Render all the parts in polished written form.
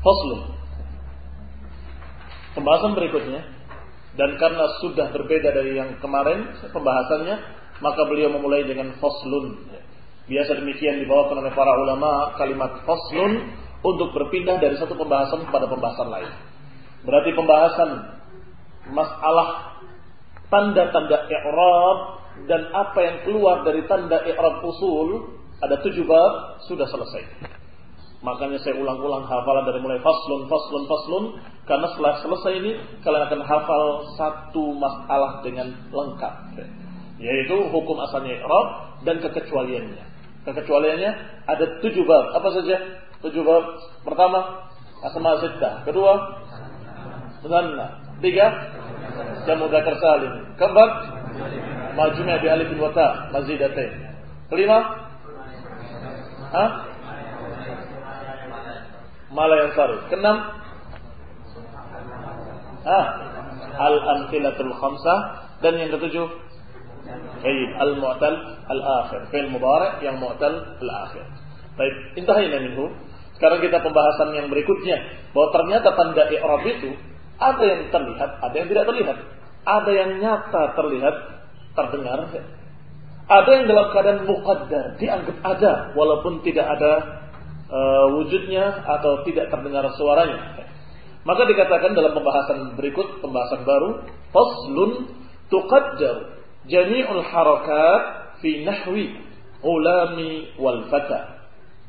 Faslun. Pembahasan berikutnya, dan karena sudah berbeda dari yang kemarin pembahasannya, maka beliau memulai dengan faslun. Biasa demikian dibawakan oleh para ulama kalimat faslun untuk berpindah dari satu pembahasan kepada pembahasan lain. Berarti pembahasan masalah tanda-tanda i'rab dan apa yang keluar dari tanda i'rab usul, ada 7 bab, sudah selesai. Makanya saya ulang-ulang hafalan dari mulai faslun, karena setelah selesai ini kalian akan hafal satu masalah dengan lengkap, yaitu hukum asalnya i'rab dan kekecualiannya. Kekecualiannya ada 7 bab. Apa saja 7 bab? Pertama, asma sittah. Kedua, dhanna. 3, jamu dzakar salim. Keempat, majmu' bi alif wa ta mazidatain. Kelima, mala yang sarif. Keenam, al-amthilatul khamsah. Dan yang ketujuh, al-mu'tal al-akhir, fi'il mudhari' yang mu'tal al-akhir. Baik, intahina minhu. Sekarang kita pembahasan yang berikutnya, bahwa ternyata tanda i'rab itu ada yang terlihat, ada yang tidak terlihat. Ada yang nyata terlihat, terdengar. Ada yang dalam keadaan muqaddar, dianggap ada walaupun tidak ada wujudnya atau tidak terdengar suaranya. Maka dikatakan dalam pembahasan berikut, pembahasan baru, faslun tuqaddar jami'ul harakat fi nahwi ulami wal fata.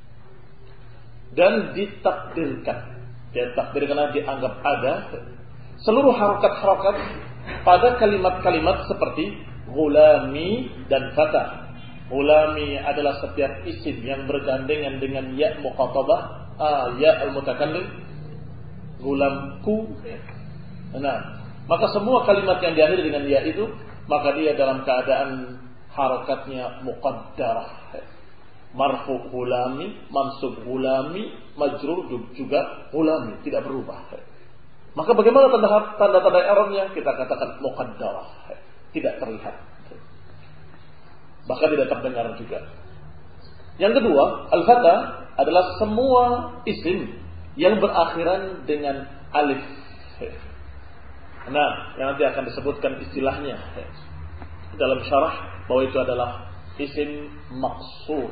Dan ditakdirkan, karena dianggap ada seluruh harakat-harakat pada kalimat-kalimat seperti gulami dan fata. Gulami adalah setiap isim yang bergandengan dengan ya muqatabah, ya al-mutakallim, gulamku. Nah, maka semua kalimat yang diakhiri dengan ya itu, maka dia dalam keadaan harakatnya muqaddarah. Marfu gulami, mansub gulami, majrur juga gulami, tidak berubah. Maka bagaimana tanda-tanda i'rabnya? Kita katakan muqaddarah, tidak terlihat, bahkan tidak terdengar juga. Yang kedua, al-fata adalah semua isim yang berakhiran dengan alif. Nah, yang nanti akan disebutkan istilahnya dalam syarah, bahwa itu adalah isim maqsur.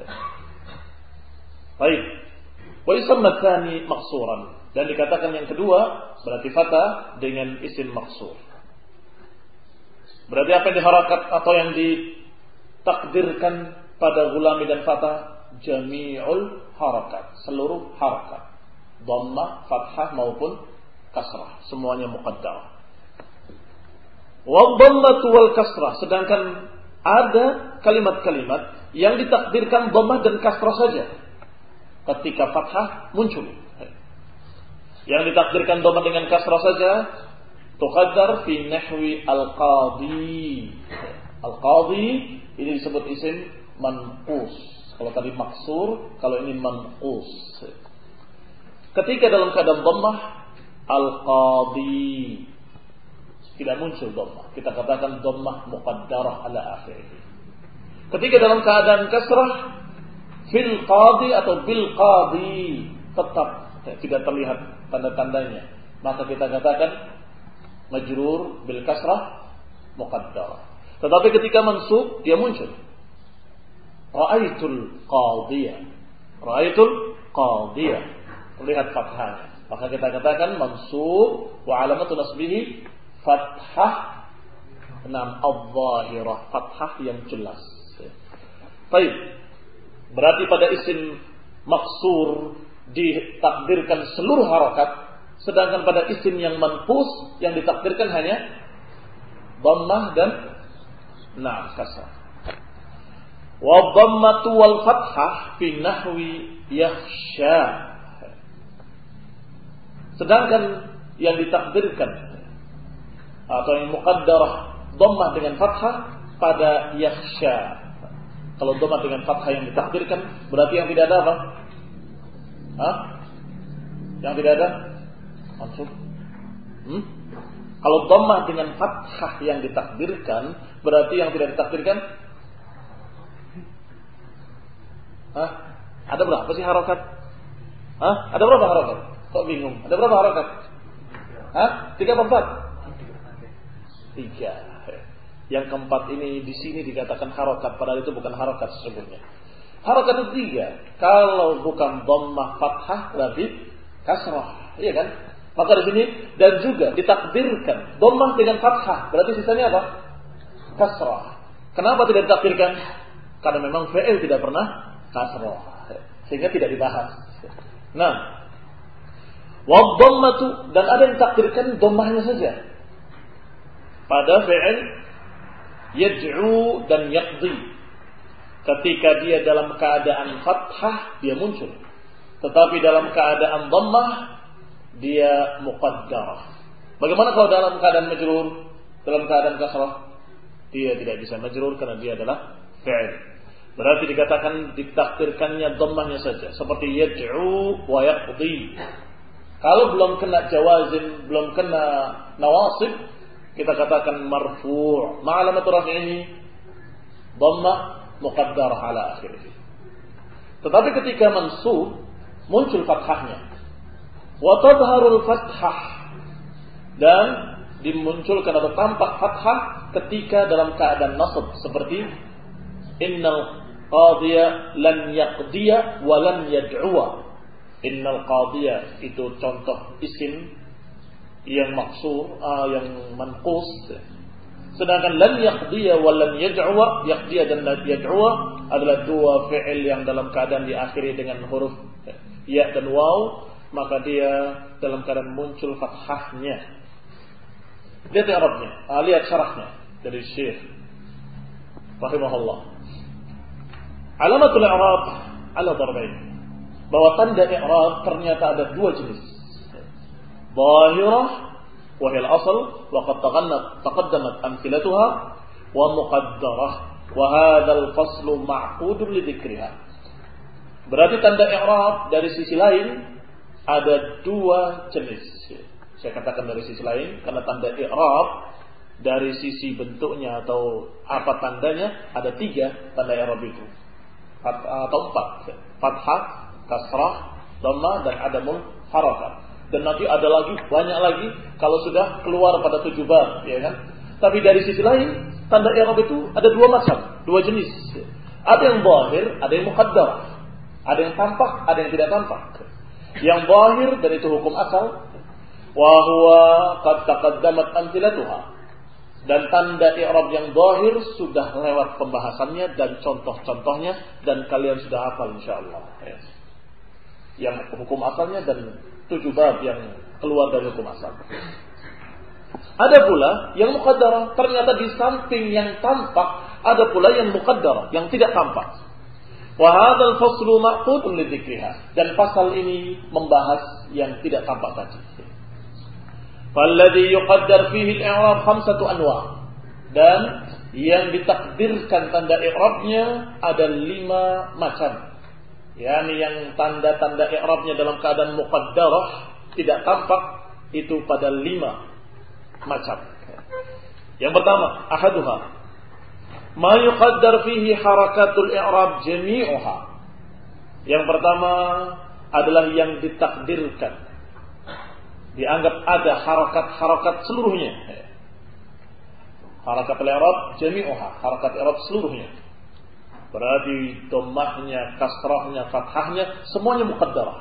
Baik. Wa yusamma tsani maqsuran. Dan dikatakan yang kedua berarti fata dengan isim maqsur. Berarti apa yang diharakat atau yang ditakdirkan pada gulami dan fata? Jami'ul harakat, seluruh harakat, dhammah, fathah maupun kasrah, semuanya muqaddarah. Wa dhammatu wal kasrah, sedangkan ada kalimat-kalimat yang ditakdirkan dhammah dan kasrah saja. Ketika fathah muncul. Yang ditakdirkan dhammah dengan kasrah saja, tuqaddar fi nahwi al-qadhi. Al-qadhi ini disebut isim manqus. Kalau tadi maksur, kalau ini manqus. Ketika dalam keadaan dhammah, al-qadhi, tidak muncul dhammah. Kita katakan dhammah muqaddarah ala akhirih. Ketika dalam keadaan kasrah, fil qadhi atau bil qadhi, tetap tidak terlihat tanda-tandanya. Maka kita katakan majrur bil kasrah muqaddarah. Tetapi ketika mansub, dia muncul. Ra'aitul qadhiyah. Ra'aitul qadhiyah. Terlihat fathahnya. Maka kita katakan mansub wa alamatu nasbihi fathah, adh-dhahirah, fathah yang jelas. Baik. Berarti pada isim maksur ditakdirkan seluruh harakat, sedangkan pada isim yang manqus yang ditakdirkan hanya dhammah dan kasrah. Wa dhammatu wal fathah fi nahwi yakhsha. Sedangkan yang ditakdirkan atau yang muqaddarah dhammah dengan fathah pada yakhsha. Kalau dhammah dengan fathah yang ditakdirkan, berarti yang tidak ada apa? Yang tidak ada mansub. Kalau dhammah dengan fathah yang ditakdirkan, berarti yang tidak ditakdirkan ada berapa sih harakat? Ada berapa harakat? Kok bingung? Ada berapa harokat? Hah? 3 apa 4? 3. Yang keempat ini di sini dikatakan harokat, padahal itu bukan harokat sesungguhnya. Harokat itu 3. Kalau bukan dhammah fathah berarti kasrah, iya kan? Maka di sini dan juga ditakdirkan dhammah dengan fathah, berarti sisanya apa? Kasrah. Kenapa tidak ditakdirkan? Karena memang fi'il tidak pernah kasrah, sehingga tidak dibahas. Nah, wa dhammatu, dan ada yang ditakdirkan dhammahnya saja pada fi'il yad'u dan yaqdi. Ketika dia dalam keadaan fathah, dia muncul. Tetapi dalam keadaan dhammah, dia muqaddarah. Bagaimana kalau dalam keadaan majrur? Dalam keadaan kasrah, dia tidak bisa majrur karena dia adalah fi'il. Berarti dikatakan ditakdirkannya dhammahnya saja. Seperti yad'u wa yaqdi. Kalau belum kena jawazim, belum kena nawasib, kita katakan marfu'. Ma'alamatu raf'ihi dhammah muqaddarah ala akhirih. Tetapi ketika mansub muncul fathahnya, wa tadharul fathah, dan dimunculkan atau tampak fathah ketika dalam keadaan nasab, seperti innal qadiya lan yaqdiya wa lan yad'uwa. Innal qadiya itu contoh isim yang maksur, yang manqus. Sedangkan lan yaqdiya wa lan yad'uwa, yaqdiya dan lan yad'uwa adalah 2 fi'il yang dalam keadaan diakhiri dengan huruf ya dan waw, maka dia dalam keadaan muncul fathahnya. Lihat i'rabnya, lihat syarahnya dari Syekh rahimahullah. Alamatul i'rab ala darbain. Bahwa tanda i'rab ternyata ada 2 jenis. Zahirah وهي الأصل وقد تقدمت أمثلتها ومقدرة وهذا الفصل معقود لذكرها. Berarti tanda i'rab dari sisi lain ada 2 jenis. Saya katakan dari sisi lain karena tanda i'rab dari sisi bentuknya atau apa tandanya ada 3 tanda i'rab itu. Atau 4. Fathah, kasrah, dhammah dan adamul harakat. Dan nanti ada lagi, banyak lagi kalau sudah keluar pada 7 bab, ya kan? Tapi dari sisi lain, tanda i'rab itu ada 2 macam, 2 jenis. Ada yang zahir, ada yang muqaddar. Ada yang tampak, ada yang tidak tampak. Yang zahir dan itu hukum asal, wa huwa qad taqaddamat amthilatuha. Dan tanda i'rab yang zahir sudah lewat pembahasannya dan contoh-contohnya dan kalian sudah hafal insyaallah. Ya. Yang hukum asalnya dan 7 bab yang keluar dari hukum asal. Ada pula yang muqaddarah, ternyata di samping yang tampak ada pula yang muqaddarah, yang tidak tampak. Wa hadzal faslu ma'qudun lidzikriha, dan pasal ini membahas yang tidak tampak tadi. Falladhi yuqaddar fihi al-i'rab 5 anwa', dan yang ditakdirkan tanda i'rabnya ada 5 macam. Yani yang tanda-tanda i'rabnya dalam keadaan muqaddarah tidak tampak itu pada 5 macam. Yang pertama, ahaduha ma yuqaddar fihi harakatul i'rab jami'uha. Yang pertama adalah yang ditakdirkan, dianggap ada harakat-harakat seluruhnya. Harakat i'rab jami'uha, harakat i'rab seluruhnya. Berarti dhammahnya, kasrahnya, fathahnya semuanya muqaddarah.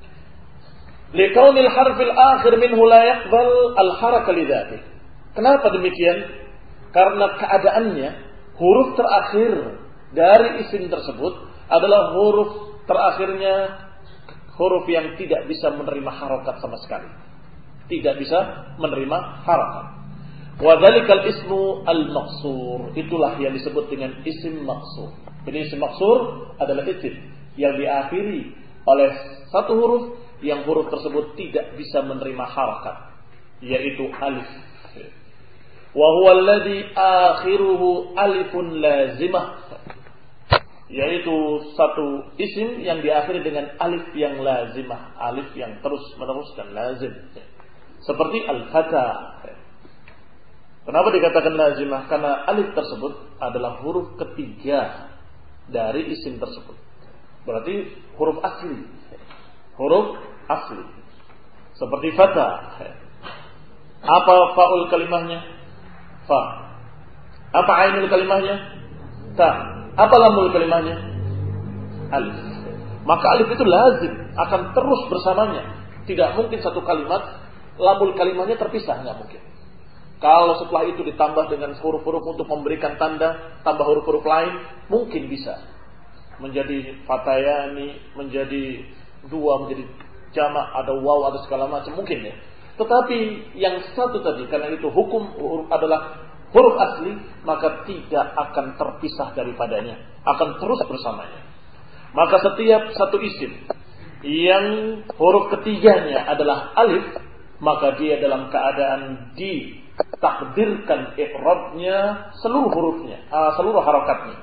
Liqaunil harfil akhir minhu la yaqbal al-haraka lidzatihi. Kenapa demikian? Karena keadaannya huruf terakhir dari isim tersebut adalah huruf terakhirnya huruf yang tidak bisa menerima harakat sama sekali. Tidak bisa menerima harakat. Wa dzalikal ismu al-maqsur. Itulah yang disebut dengan isim maqsur. Jadi isim maqsur adalah isim yang diakhiri oleh satu huruf yang huruf tersebut tidak bisa menerima harakat, yaitu alif. Wa huwa alladhi akhiruhu alifun lazimah, yaitu satu isim yang diakhiri dengan alif yang lazimah, alif yang terus-menerus dan lazim. Seperti al-fata. Kenapa dikatakan lazimah? Karena alif tersebut adalah huruf ketiga dari isim tersebut. Berarti huruf asli. Huruf asli. Seperti fata. Apa faul kalimahnya? Fa. Apa ainul kalimahnya? Ta. Apa lamul kalimahnya? Alif. Maka alif itu lazim, akan terus bersamanya. Tidak mungkin satu kalimat lamul kalimahnya terpisah, nggak mungkin. Kalau setelah itu ditambah dengan huruf-huruf untuk memberikan tanda, tambah huruf-huruf lain, mungkin bisa menjadi fatayani, menjadi dua, menjadi jamak, ada waw, ada segala macam, mungkin ya. Tetapi yang satu tadi, karena itu hukum adalah huruf asli, maka tidak akan terpisah daripadanya, akan terus bersamanya. Maka setiap satu isim yang huruf ketiganya adalah alif, maka dia dalam keadaan ditakdirkan i'rabnya seluruh hurufnya, seluruh harakatnya.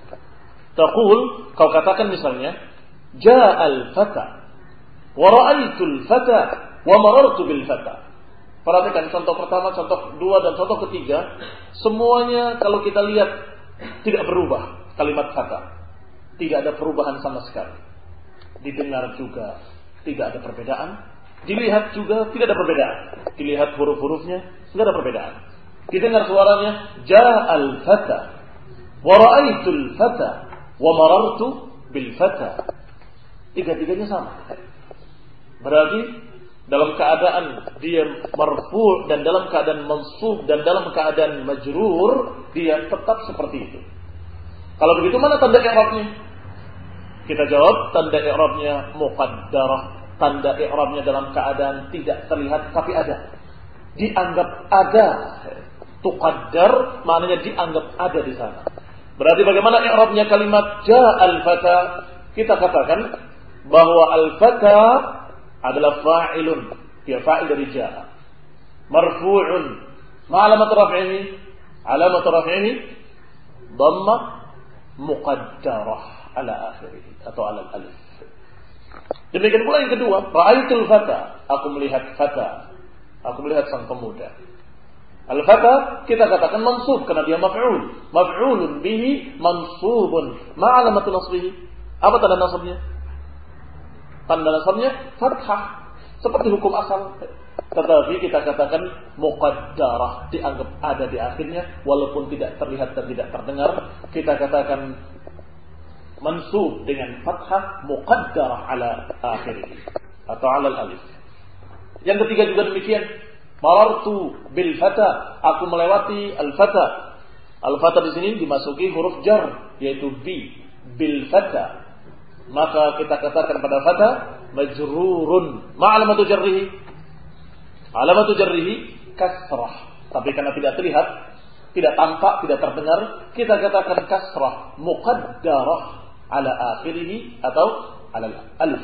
Taqul, kau katakan misalnya, ja'al fata wa ra'aitul fata wa marartu bil fata. Perhatikan contoh pertama, contoh dua, dan contoh ketiga. Semuanya kalau kita lihat tidak berubah kalimat fata. Tidak ada perubahan sama sekali. Didengar juga tidak ada perbedaan. Dilihat juga tidak ada perbedaan. Dilihat huruf-hurufnya tidak ada perbedaan. Didengar suaranya, ja'al fata wa ra'aitul fata wa marartu bil fata. Tiga-tiganya sama. Berarti dalam keadaan dia marfu' dan dalam keadaan mansub dan dalam keadaan majrur, dia tetap seperti itu. Kalau begitu mana tanda i'rabnya? Kita jawab, tanda i'rabnya muqaddarah. Tanda i'rabnya dalam keadaan tidak terlihat tapi ada. Dianggap ada. Tuqaddar maknanya dianggap ada di sana. Berarti bagaimana i'rabnya kalimat ja'al fata? Kita katakan bahwa al-fata adalah fa'ilun. Dia fa'il dari ja'a. Marfu'un. Ma alamat raf'ihi? Alamat raf'ihi dhammah muqaddarah ala akhirih atau ala alif. Demikian pula yang kedua, ra'aitul fata, aku melihat fata, aku melihat sang pemuda. Al-fata kita katakan mansub karena dia maf'ul, maf'ulun bihi mansubun. Ma alamatu nasbihi? Apa tanda nasabnya? Tanda nasabnya fathah, seperti hukum asal. Tetapi kita katakan muqaddarah, dianggap ada di akhirnya walaupun tidak terlihat dan tidak terdengar. Kita katakan mansub dengan fathah muqaddarah ala akhirih atau ala alif. Yang ketiga juga demikian, marartu bil fata, aku melewati al fata. Al fata di sini dimasuki huruf jar yaitu bi, bil fata. Maka kita katakan pada fata majrurun. Ma alamatu jarrihi? Alamatu jarrihi kasrah. Tapi karena tidak terlihat, tidak tampak, tidak terdengar, kita katakan kasrah muqaddarah ala akhirih atau ala alif.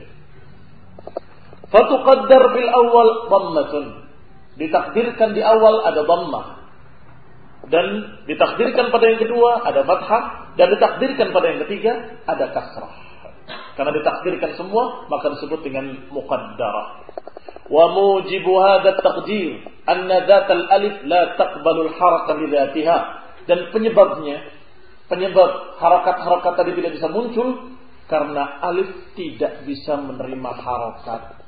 Fatuqaddar bil awal dhammatun. Ditakdirkan di awal ada dhammah. Dan ditakdirkan pada yang kedua ada fathah. Dan ditakdirkan pada yang ketiga ada kasrah. Karena ditakdirkan semua maka disebut dengan muqaddarah. Wa mujibu hadha at-taqdir anna dhatal alif la taqbalu al-haraka li dhatiha. Dan penyebab harakat-harakat tadi tidak bisa muncul karena alif tidak bisa menerima harakat.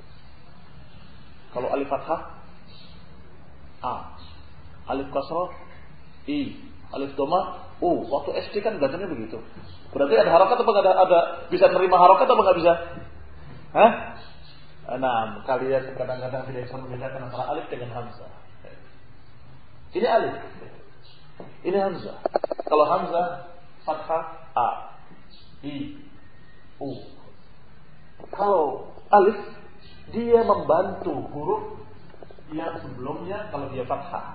Kalau alif fathah A, alif kasrah I, alif dhamma U. Waktu SD kan belajarnya begitu. Berarti ada harakat apa enggak ada bisa menerima harakat apa enggak bisa? Hah? Nah, kalian kadang-kadang tidak bisa membedakan antara alif dengan hamzah. Ini alif. Ini hamzah. Kalau hamzah fathah A, I, U. Kalau alif dia membantu huruf yang sebelumnya kalau dia fathah.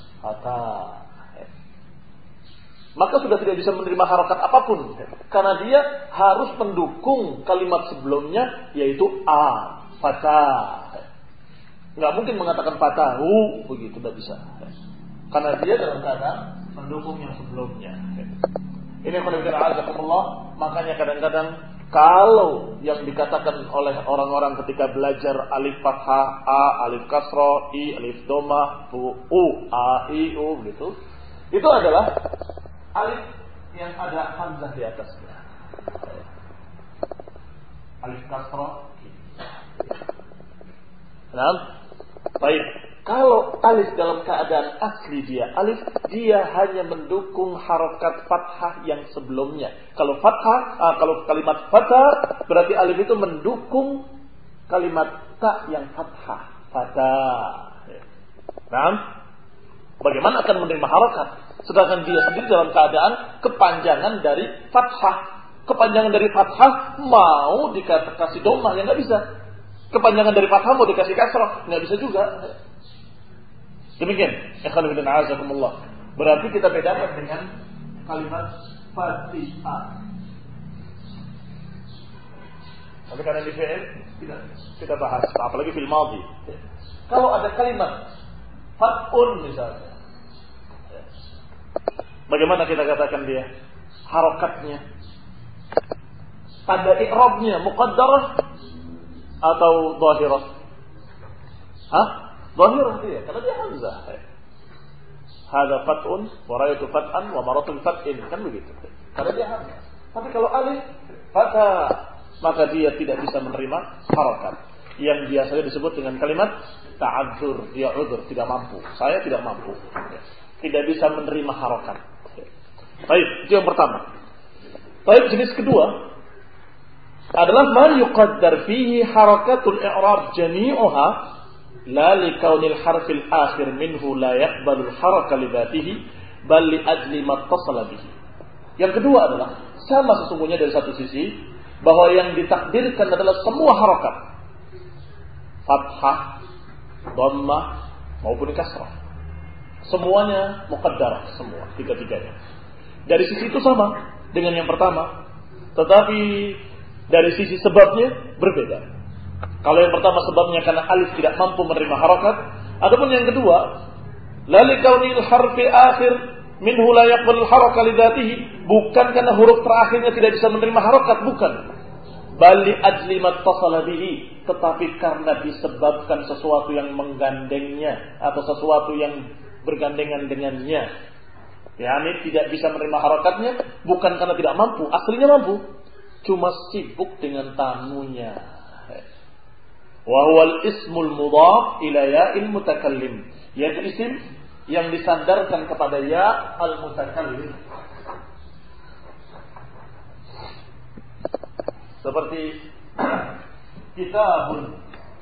Maka sudah tidak bisa menerima harakat apapun karena dia harus mendukung kalimat sebelumnya yaitu A, fathah. Enggak mungkin mengatakan fatahu begitu, tidak bisa. Karena dia dalam keadaan mendukung yang sebelumnya. Ini Allah. Makanya kadang-kadang kalau yang dikatakan oleh orang-orang ketika belajar alif fathah A, alif kasrah I, alif dhamma U, A, I, U gitu, itu adalah alif yang ada hamzah di atasnya. Alif kasrah Nah, baik. Kalau alif dalam keadaan asli dia alif, dia hanya mendukung harokat fathah yang sebelumnya. Kalau kalimat fathah, berarti alif itu mendukung kalimat ta yang fathah. Fathah. Nah, bagaimana akan menerima harokat? Sedangkan dia sendiri dalam keadaan kepanjangan dari fathah. Kepanjangan dari fathah mau dikasih dhammah, ya nggak bisa. Kepanjangan dari fathah mau dikasih kasrah, nggak bisa juga. Demikian, ikhwan fillah a'azakumullah. Berarti kita bedakan dengan kalimat Fatihah. Tapi karena di fi'il kita bahas, apalagi fil madhi. Kalau ada kalimat fat'un misalnya, bagaimana kita katakan dia harokatnya? Pada i'rabnya muqaddarah atau dhahirah? Hah? Dhahirah dia, karena dia hamzah. Hada fat'un wa ra'aytu fat'an wa maratu fat'in, kan begitu. Karena dia hamzah. Tapi kalau alif fatha, maka dia tidak bisa menerima harokat yang biasanya disebut dengan kalimat ta'adzur. Dia udzur, tidak mampu. Saya tidak mampu. Tidak bisa menerima harokat. Baik, itu yang pertama. Baik, jenis kedua adalah ma yuqaddar fihi harakatul i'rab jami'uha la li kaunil harfil akhir minhu la yaqbalu al-haraka li dzatihi bal li ajli ma ittasala bihi. Yang kedua adalah sama sesungguhnya dari satu sisi bahwa yang ditakdirkan adalah semua harakat, fathah, dhammah maupun kasrah, semuanya muqaddarah, semua tiga-tiganya. Dari sisi itu sama dengan yang pertama, tetapi dari sisi sebabnya berbeda. Kalau yang pertama sebabnya karena alif tidak mampu menerima harakat, adapun yang kedua, la li kaunil harfi akhir minhu la yaqbalu al-haraka li dzatihi, bukan karena huruf terakhirnya tidak bisa menerima harakat, bukan. Bali ajli mattasala bihi, tetapi karena disebabkan sesuatu yang menggandengnya atau sesuatu yang bergandengan dengannya. Yani tidak bisa menerima harakatnya bukan karena tidak mampu, aslinya mampu, cuma sibuk dengan tamunya. Wa huwal ismul mudhaf ila ya'il mutakallim, yaitu isim yang disandarkan kepada ya al-mutakallim. Seperti kitabun.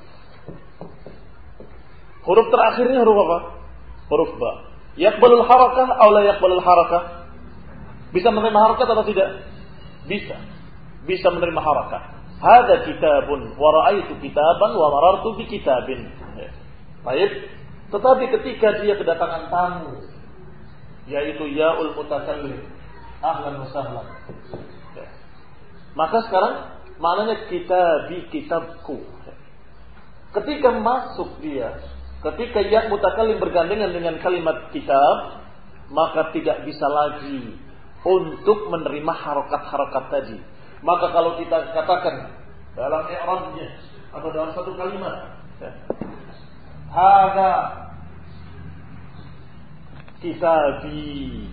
Huruf terakhirnya huruf apa? Huruf ba. Yaqbalul harakah atau la yaqbalul harakah? Bisa menerima harakat atau tidak? Bisa. Bisa menerima harakat. Hada kitabun wa ra'aitu kitaban wa marartu bi kitabin. Baik. Tetapi ketika dia kedatangan tamu, yaitu yaul mutakallim, ahlan wa sahlan, maka sekarang maknanya kitabi, kitabku. Ketika masuk dia, ketika ya mutakallim bergandengan dengan kalimat kitab, maka tidak bisa lagi untuk menerima harokat-harokat tadi. Maka kalau kita katakan dalam i'rabnya atau dalam satu kalimat, hada kitabi,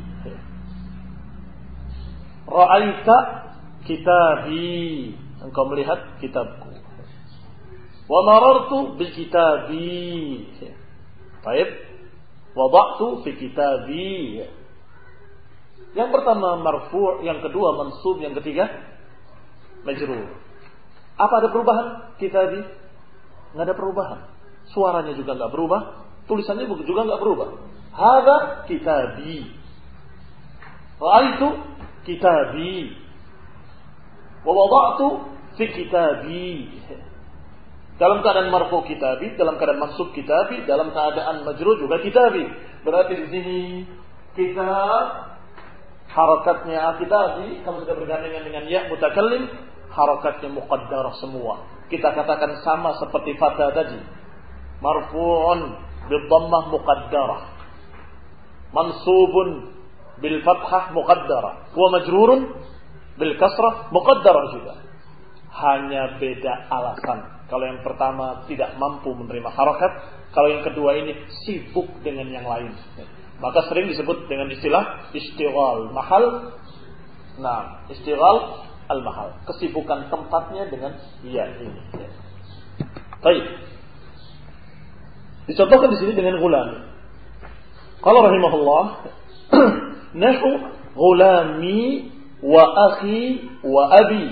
ra'aita kitabi, engkau melihat kitabku, wa marartu bi kitabi, baik, wada'tu fi kitabi. Yang pertama marfu', yang kedua mansub, yang ketiga majrur. Apa ada perubahan? Kitabi enggak ada perubahan. Suaranya juga enggak berubah, tulisannya juga enggak berubah. Hada kitabi, ra'aitu kitabi, wa wada'tu fi kitabi. Dalam keadaan marfu kitabi, dalam keadaan mansub kitabi, dalam keadaan majrur juga kitabi. Berarti di sini kitab harakatnya kitabi kalau sudah bergandengan dengan ya mutakallim, harakatnya muqaddarah semua. Kita katakan sama seperti fatha tadi. Marfu'un bil dhammah muqaddarah, mansubun bil fathah muqaddarah, wa majrurun bil kasrah muqaddarah juga. Hanya beda alasan. Kalau yang pertama tidak mampu menerima harakat, kalau yang kedua ini sibuk dengan yang lain. Maka sering disebut dengan istilah istighal mahal. Nah, istighal al-mahal, kesibukan tempatnya dengan ya ini. Baik. Dicontohkan di sini dengan gulam. Qala rahimahullah, nahu gulami wa akhi wa abi.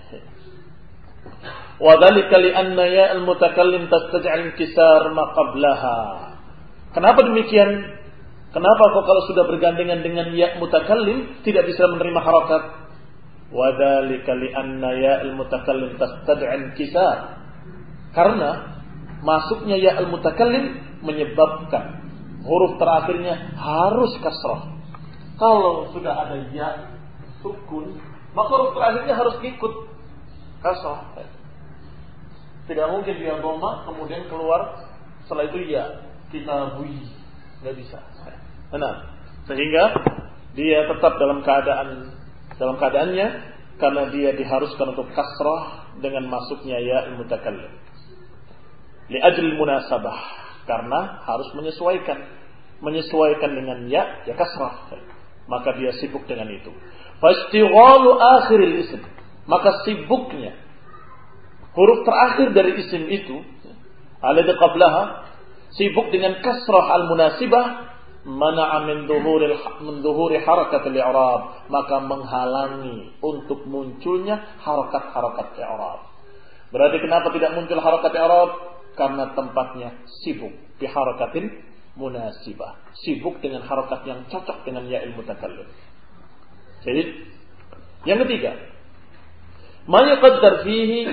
Wa dzalika li anna ya al-mutakallim tastaj'al inkisar ma qablaha. Kenapa demikian? Kenapa kok kalau sudah bergandengan dengan ya mutakallim tidak bisa menerima harakat? Wa dzalika li anna ya al-mutakallim tastaj'al inkisar. Karena masuknya ya al-mutakallim menyebabkan huruf terakhirnya harus kasrah. Kalau sudah ada ya sukun, maka huruf terakhirnya harus ikut kasrah. Tidak mungkin dia dhamma kemudian keluar setelah itu ya kitabui, nggak bisa. Nah, sehingga dia tetap dalam keadaannya karena dia diharuskan untuk kasrah dengan masuknya ya al-mutakallim. Li ajli munasabah, karena harus menyesuaikan dengan ya kasrah. Maka dia sibuk dengan itu. Fastighalu akhiril ism, maka sibuknya huruf terakhir dari isim itu, alladhi qablaha, sibuk dengan kasrah al-munasibah, mana'a min dhuhuri harakat al-i'rab, maka menghalangi untuk munculnya harakat-harakat i'rab. Berarti kenapa tidak muncul harakat i'rab? Karena tempatnya sibuk bi harakatin munasibah, sibuk dengan harakat yang cocok dengan ya'il mutakallim. Jadi yang ketiga, ma yuqaddar fihi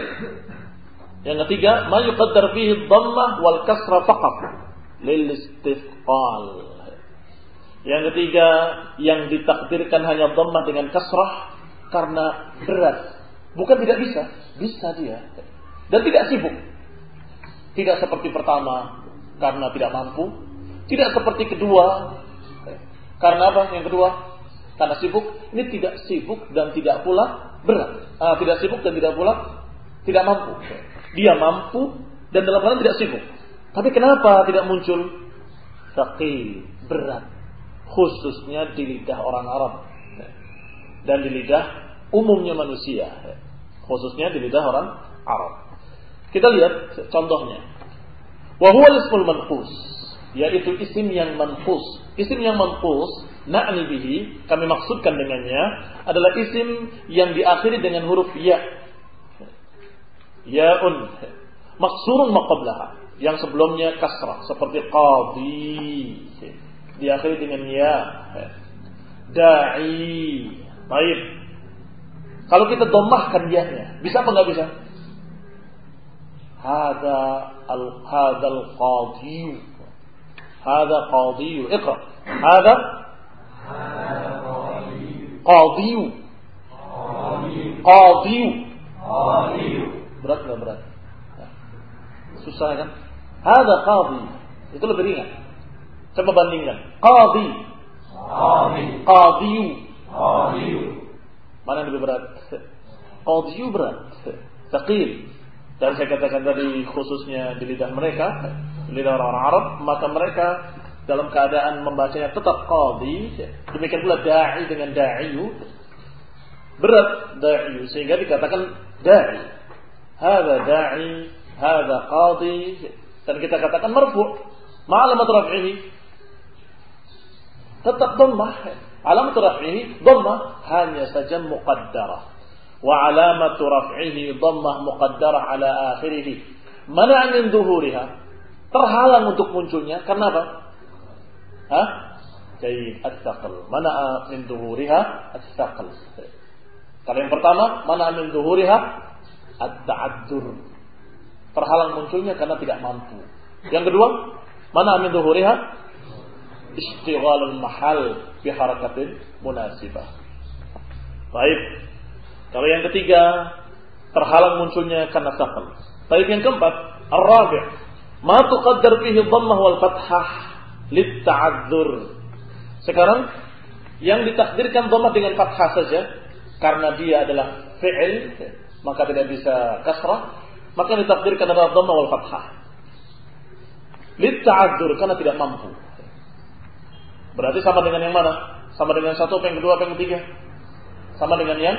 dhammah wal kasra faqat lil istifqal. Yang ketiga, yang ditakdirkan hanya dhammah dengan kasrah karena berat. Bukan tidak bisa, bisa dia. Dan tidak sibuk. Tidak seperti pertama karena tidak mampu, tidak seperti kedua karena apa? Yang kedua karena sibuk. Ini tidak sibuk dan tidak pula berat. Tidak sibuk dan tidak pula tidak mampu. Dia mampu dan dalam keadaan tidak sibuk. Tapi kenapa tidak muncul? Thaqil, berat. Khususnya di lidah orang Arab dan di lidah umumnya manusia. Khususnya di lidah orang Arab. Kita lihat contohnya. Wa huwa al-ismul manqus, yaitu isim yang manqus. Isim yang manqus, na'ni bihi, kami maksudkan dengannya adalah isim yang diakhiri dengan huruf ya. Ya'un maksurun ma qablaha, yang sebelumnya kasrah, seperti qadi, diakhiri dengan ya. Da'i. Baik. Kalau kita dhammahkan ya-nya, bisa apa enggak bisa? هذا القاضي اقرأ هذا قاضي berat nggak berat? Susah kan? هذا قاضي itu lebih ringan. Coba bandingkan قاضي mana yang lebih berat? قاضي berat, thaqil. Dan saya katakan tadi khususnya di lidah mereka, lidah orang Arab, maka mereka dalam keadaan membacanya tetap qadi. Demikian pula da'i dengan da'iyu, berat da'iyu, sehingga dikatakan da'i. Hadza da'i, hadza qadi, dan kita katakan marfu'. Ma'alamat raf'ihi tetap dhammah. Alamat raf'ihi dhammah, hanya saja muqaddarah. Wa alamatu raf'ihi dhammah muqaddarah ala akhirih. Mana min dhuhuriha? Terhalang untuk munculnya karena apa? Jayyid, at-thaqal. Mana min dhuhuriha? At-thaqal. Kalau yang pertama, mana min dhuhuriha? At-ta'addur. Terhalang munculnya karena tidak mampu. Yang kedua, mana min dhuhuriha? Ishtighalul mahal bi harakatin munasibah. Baik. Kalau yang ketiga, terhalang munculnya karena thaqal. Baik, yang keempat, ar-rabi', ma tuqaddar fihi dhammah wal fathah lit ta'adzur. Sekarang yang ditakdirkan dhammah dengan fathah saja karena dia adalah fi'il, maka tidak bisa kasrah, maka ditakdirkan adalah dhammah wal fathah. Lit ta'adzur, karena tidak mampu. Berarti sama dengan yang mana? Sama dengan satu, apa yang kedua, apa yang ketiga? Sama dengan yang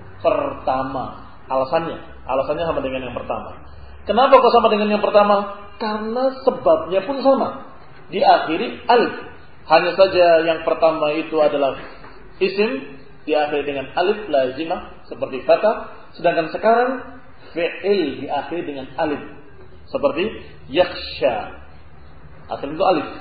pertama. Alasannya sama dengan yang pertama. Kenapa kok sama dengan yang pertama? karena sebabnya pun sama. Diakhiri alif. Hanya saja yang pertama itu adalah isim diakhiri dengan alif lazimah seperti fatah, sedangkan sekarang fi'il diakhiri dengan alif seperti yakhsha. Akhirnya itu alif.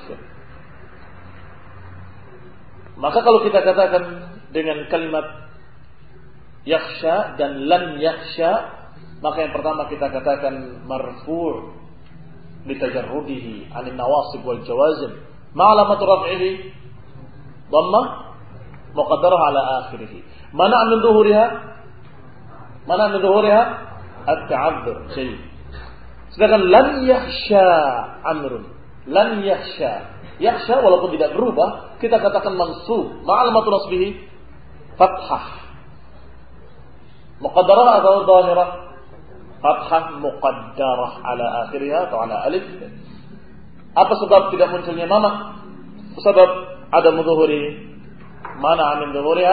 Maka kalau kita katakan dengan kalimat yakhsha dan lan yakhsha, maka yang pertama kita katakan marfu' litajarrudihi 'anil nawasib wal jawazim. Ma'alamat raf'ihi dhammah muqaddarah 'ala akhirih. Mana min dhuhuriha? At-ta'adzur syai'. Sedangkan lan yakhsha amrun. Lan yakhsha. Yakhsha walaupun tidak berubah, kita katakan mansub. Ma'alamat nasbihi fathah. Muqaddarah atau dhahirah? Fathah muqaddarah 'ala akhirih atau 'ala alif. Apa sebab tidak munculnya mana? Sebab ada mudzuhuri. Mana min dhuhuriha?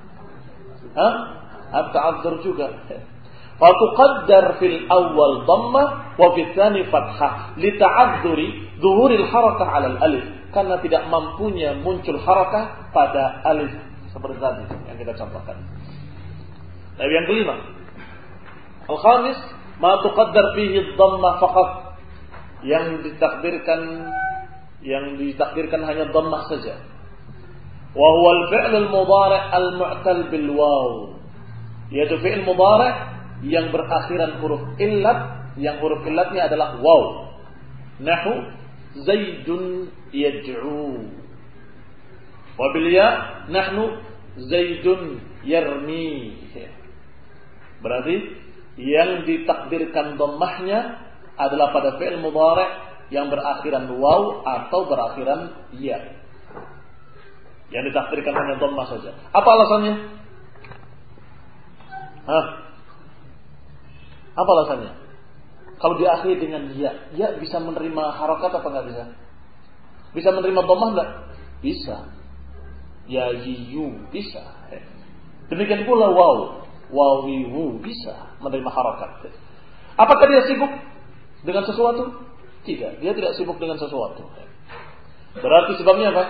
At-ta'adzur juga. Fa tuqaddar fil awwal dhammah wa fil tsani fathah li ta'adzuri dhuhuril harakah 'ala al-alif. Karena tidak mampunya muncul harakah pada alif seperti tadi yang kita contohkan. Nah, yang kelima. Al-khamis ma tuqaddar fihi dhammah faqat. Yang ditakdirkan hanya dhammah saja. Wa huwa al-fi'l al-mudhari' al-mu'tal bil waw. Yaitu fi'il mudhari' yang berakhiran huruf illat, yang huruf illatnya adalah waw. Nahu Zaidun yad'u. Wa bil ya nahnu Zaidun yarmi. Berarti yang ditakdirkan dhammahnya adalah pada fi'il mudhari' yang berakhiran waw atau berakhiran ya. Yang ditakdirkan hanya dhammah saja. Apa alasannya? Apa alasannya? Kalau diakhiri dengan ya bisa menerima harakat apa enggak bisa? Bisa menerima dhammah enggak? Bisa. Ya yu bisa. Demikian pula waw, wawiwu bisa menerima harakat. Apakah dia sibuk dengan sesuatu? Tidak, dia tidak sibuk dengan sesuatu. Berarti sebabnya apa?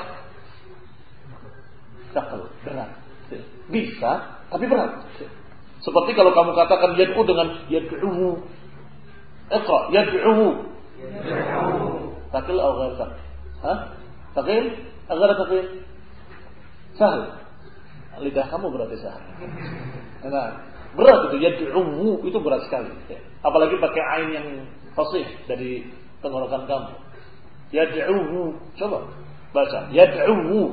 Sakal, berat. Bisa, tapi berat. Seperti kalau kamu katakan yad'u dengan yad'u. Iqra, yad'u. Takil atau ghair takil? Takil? Agar takil? Sahal. Lidah kamu berarti sahal. Nah, berat itu yad'u itu berat sekali. Apalagi pakai ain yang fasih dari tenggorokan kamu. Yad'u. Coba baca. Yad'u.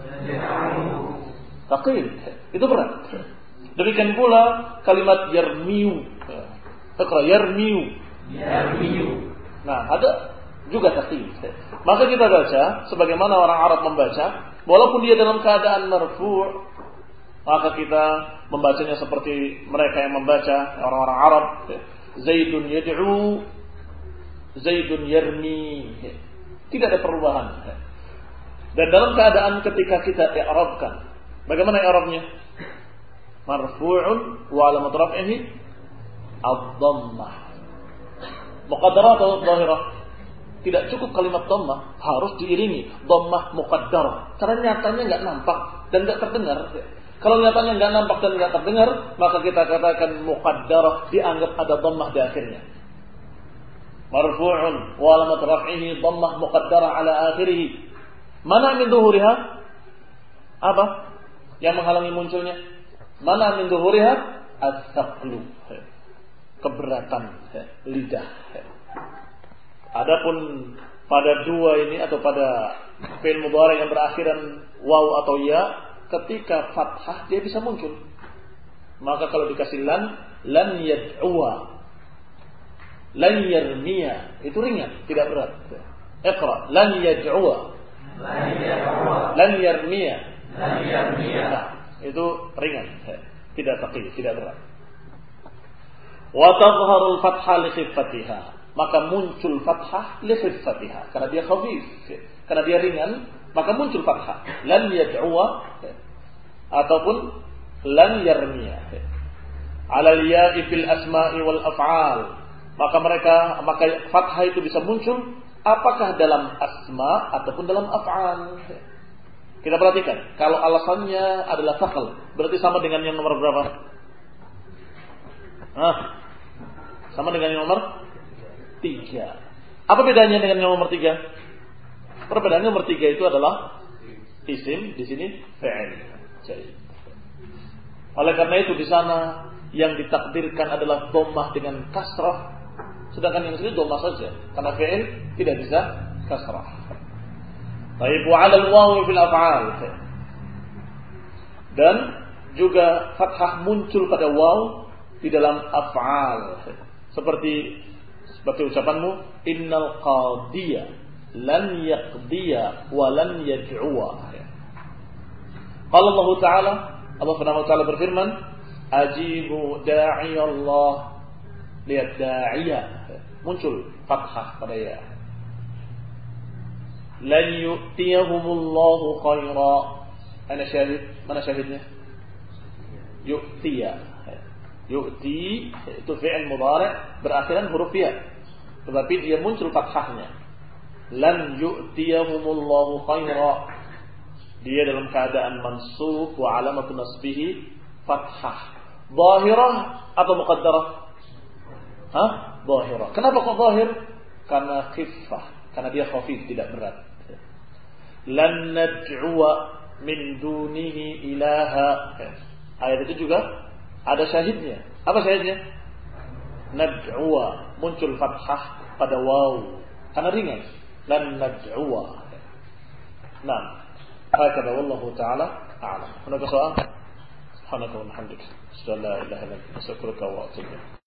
Takil. Itu berat. Demikian pula kalimat yarmiu. Iqra yarmiu. Yarmiu. Nah, ada juga takil. Maka kita baca sebagaimana orang Arab membaca, walaupun dia dalam keadaan marfu', maka kita membacanya seperti mereka yang membaca, orang-orang Arab. Zaidun yad'u, Zaidun yarmi. Tidak ada perubahan. Dan dalam keadaan ketika kita i'rabkan, bagaimana i'rabnya? Marfu'un wa alamat raf'ihi ad-dhammah. Muqaddarah atau dhahirah? Tidak cukup kalimat dhammah, harus diiringi dhammah muqaddarah. Karena nyatanya enggak nampak dan enggak terdengar. Kalau nyatanya enggak nampak dan enggak terdengar, maka kita katakan muqaddarah, dianggap ada dhammah di akhirnya. Marfu'un wa alamat raf'ihi dhammah muqaddarah ala akhirih. Mana min dhuhuriha? Apa yang menghalangi munculnya? Mana min dhuhuriha? As-saqlu. Keberatan lidah. Adapun pada dua ini atau pada fi'il mudhari yang berakhiran waw atau ya, ketika fathah dia bisa muncul. Maka kalau dikasih lan yad'uwa, lan yarmiya, itu ringan, tidak berat. Iqra, lan yad'uwa, lan yarmiya, nah, itu ringan, tidak thaqil, tidak berat. Wa tadhharul fathah li khiffatiha, maka muncul fathah li khiffatiha karena dia khafif, karena dia ringan, maka muncul fathah. Lan yad'uwa ataupun lan yarmiya. Ala al-ya'i fil asma'i wal af'al, maka fathah itu bisa muncul apakah dalam asma ataupun dalam af'al. Kita perhatikan, kalau alasannya adalah thaqal, berarti sama dengan yang nomor berapa? Sama dengan yang nomor 3. Apa bedanya dengan yang nomor 3? Perbedaannya nomor 3 itu adalah isim, di sini fi'il. Oleh karena itu di sana yang ditakdirkan adalah dhammah dengan kasrah, sedangkan yang sini dhammah saja, karena fi'il tidak bisa kasrah. Baik, wa 'ala al-waw fil af'al. Dan juga fathah muncul pada waw di dalam af'al. Seperti ucapanmu, innal qadiya lan yaqdiya wa lan yad'uwa. Qala Allah Ta'ala, Allah Subhanahu wa taala berfirman, ajibu da'i Allah. Lihat da'iya muncul fathah pada ya. Lan yu'tiyahumullahu khaira. Mana syahid? Mana syahidnya? Yu'tiya. Yu'ti itu fi'il mudhari' berakhiran huruf ya. Tetapi dia muncul fathahnya. Lan yu'tiyahumullahu khaira. Dia dalam keadaan mansub wa alamatu nasbihi fathah. Zahirah atau muqaddarah? Zahirah. Kenapa kok zahir? Karena khiffah, karena dia khafif, tidak berat. Lan nad'uwa min dunihi ilaha. Ayat itu juga ada syahidnya. Apa syahidnya? Nad'uwa, muncul fathah pada waw karena ringan. Lan nad'uwa. Nah, hakada wallahu ta'ala a'lam. Ada soal? Subhanaka wa bihamdika, asyhadu an la ilaha illa anta, astaghfiruka wa atubu ilaik.